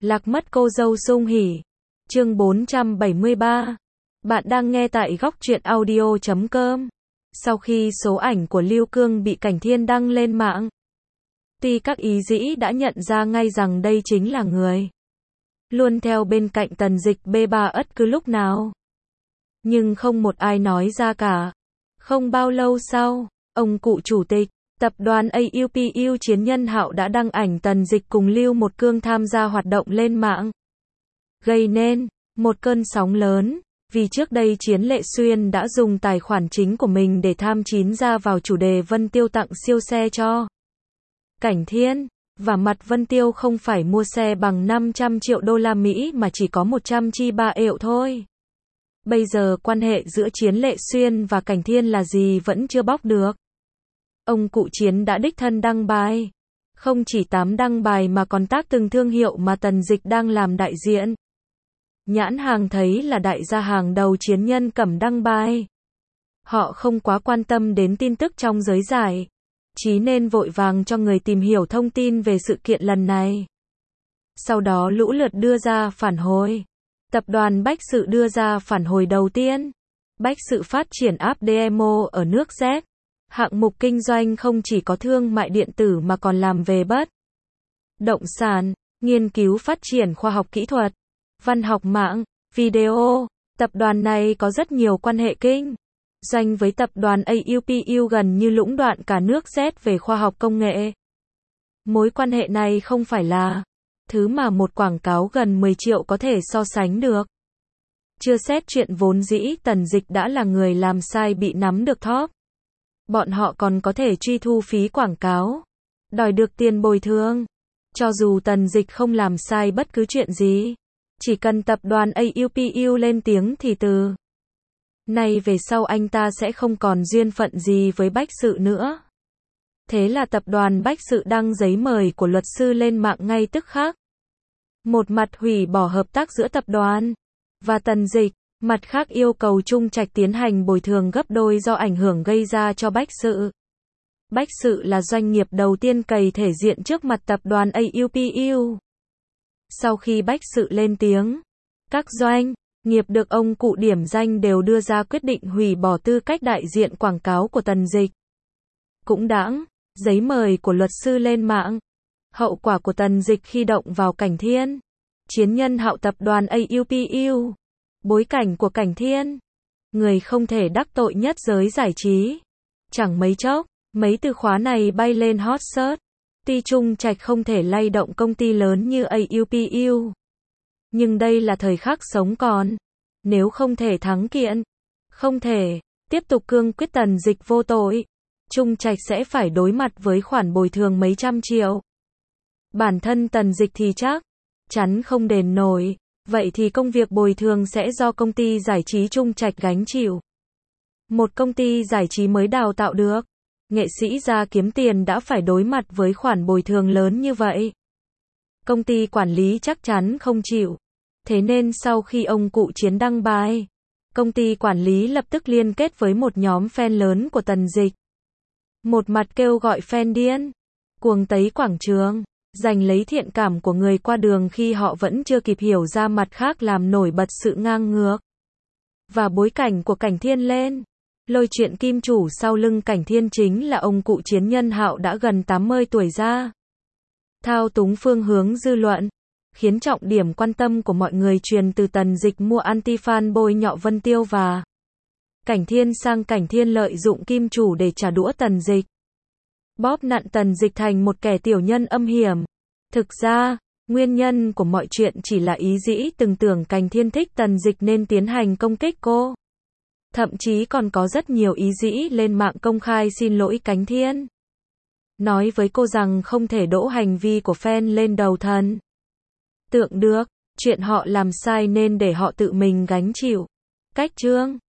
Lạc mất cô dâu sung hỉ. Chương 473. Bạn đang nghe tại góc truyện audio.com. Sau khi số ảnh của Lưu Cương bị Cảnh Thiên đăng lên mạng, tuy các ý dĩ đã nhận ra ngay rằng đây chính là người luôn theo bên cạnh Tần Dịch B3 ất cứ lúc nào, nhưng không một ai nói ra cả. Không bao lâu sau, ông cụ chủ tịch tập đoàn AUPU Chiến Nhân Hạo đã đăng ảnh Tần Dịch cùng Lưu Một Cương tham gia hoạt động lên mạng, gây nên một cơn sóng lớn. Vì trước đây Chiến Lệ Xuyên đã dùng tài khoản chính của mình để tham chín ra vào chủ đề Vân Tiêu tặng siêu xe cho Cảnh Thiên, và mặt Vân Tiêu không phải mua xe bằng 500 triệu đô la Mỹ mà chỉ có 103 triệu thôi. Bây giờ quan hệ giữa Chiến Lệ Xuyên và Cảnh Thiên là gì vẫn chưa bóc được. Ông cụ Chiến đã đích thân đăng bài. Không chỉ đăng bài mà còn tag từng thương hiệu mà Tần Dịch đang làm đại diện. Nhãn hàng thấy là đại gia hàng đầu Chiến Nhân Cẩm đăng bài. Họ không quá quan tâm đến tin tức trong giới giải trí nên vội vàng cho người tìm hiểu thông tin về sự kiện lần này. Sau đó lũ lượt đưa ra phản hồi. Tập đoàn Bách Sự đưa ra phản hồi đầu tiên. Bách Sự phát triển app demo ở nước Z. Hạng mục kinh doanh không chỉ có thương mại điện tử mà còn làm về bất động sản, nghiên cứu phát triển khoa học kỹ thuật, văn học mạng, video. Tập đoàn này có rất nhiều quan hệ kinh doanh với tập đoàn AUPU, gần như lũng đoạn cả nước Z về khoa học công nghệ. Mối quan hệ này không phải là thứ mà một quảng cáo gần 10 triệu có thể so sánh được. Chưa xét chuyện vốn dĩ Tần Dịch đã là người làm sai bị nắm được thóp, bọn họ còn có thể truy thu phí quảng cáo, đòi được tiền bồi thường. Cho dù Tần Dịch không làm sai bất cứ chuyện gì, chỉ cần tập đoàn AUPU lên tiếng thì từ nay về sau anh ta sẽ không còn duyên phận gì với Bách Sự nữa. Thế là tập đoàn Bách Sự đăng giấy mời của luật sư lên mạng ngay tức khắc. Một mặt hủy bỏ hợp tác giữa tập đoàn và Tần Dịch, mặt khác yêu cầu Trung Trạch tiến hành bồi thường gấp đôi do ảnh hưởng gây ra cho Bách Sự. Bách Sự là doanh nghiệp đầu tiên cày thể diện trước mặt tập đoàn AUPU. Sau khi Bách Sự lên tiếng, các doanh nghiệp được ông cụ điểm danh đều đưa ra quyết định hủy bỏ tư cách đại diện quảng cáo của Tần Dịch. Cũng đãng, giấy mời của luật sư lên mạng. Hậu quả của Tần Dịch khi động vào Cảnh Thiên, Chiến Nhân Hạo tập đoàn AUPU. Bối cảnh của Cảnh Thiên, người không thể đắc tội nhất giới giải trí. Chẳng mấy chốc, mấy từ khóa này bay lên hot search. Tuy Trung Trạch không thể lay động công ty lớn như AUPU, nhưng đây là thời khắc sống còn. Nếu không thể thắng kiện, không thể tiếp tục cương quyết Tần Dịch vô tội, Trung Trạch sẽ phải đối mặt với khoản bồi thường mấy trăm triệu. Bản thân Tần Dịch thì chắc chắn không đền nổi, vậy thì công việc bồi thường sẽ do công ty giải trí Trung Trạch gánh chịu. Một công ty giải trí mới đào tạo được nghệ sĩ ra kiếm tiền đã phải đối mặt với khoản bồi thường lớn như vậy. Công ty quản lý chắc chắn không chịu. Thế nên sau khi ông cụ Chiến đăng bài, công ty quản lý lập tức liên kết với một nhóm fan lớn của Tần Dịch. Một mặt kêu gọi fan điên cuồng tấy quảng trường, giành lấy thiện cảm của người qua đường khi họ vẫn chưa kịp hiểu ra, mặt khác làm nổi bật sự ngang ngược và bối cảnh của Cảnh Thiên lên. Lôi chuyện kim chủ sau lưng Cảnh Thiên chính là ông cụ Chiến Nhân Hạo đã gần 80 tuổi ra thao túng phương hướng dư luận, khiến trọng điểm quan tâm của mọi người truyền từ Tần Dịch mua anti-fan bôi nhọ Vân Tiêu và Cảnh Thiên sang Cảnh Thiên lợi dụng kim chủ để trả đũa Tần Dịch, bóp nặn Tần Dịch thành một kẻ tiểu nhân âm hiểm. Thực ra, nguyên nhân của mọi chuyện chỉ là ý dĩ từng tưởng Cảnh Thiên thích Tần Dịch nên tiến hành công kích cô. Thậm chí còn có rất nhiều ý dĩ lên mạng công khai xin lỗi Cảnh Thiên, nói với cô rằng không thể đổ hành vi của fan lên đầu thần tượng được, chuyện họ làm sai nên để họ tự mình gánh chịu. Cách chương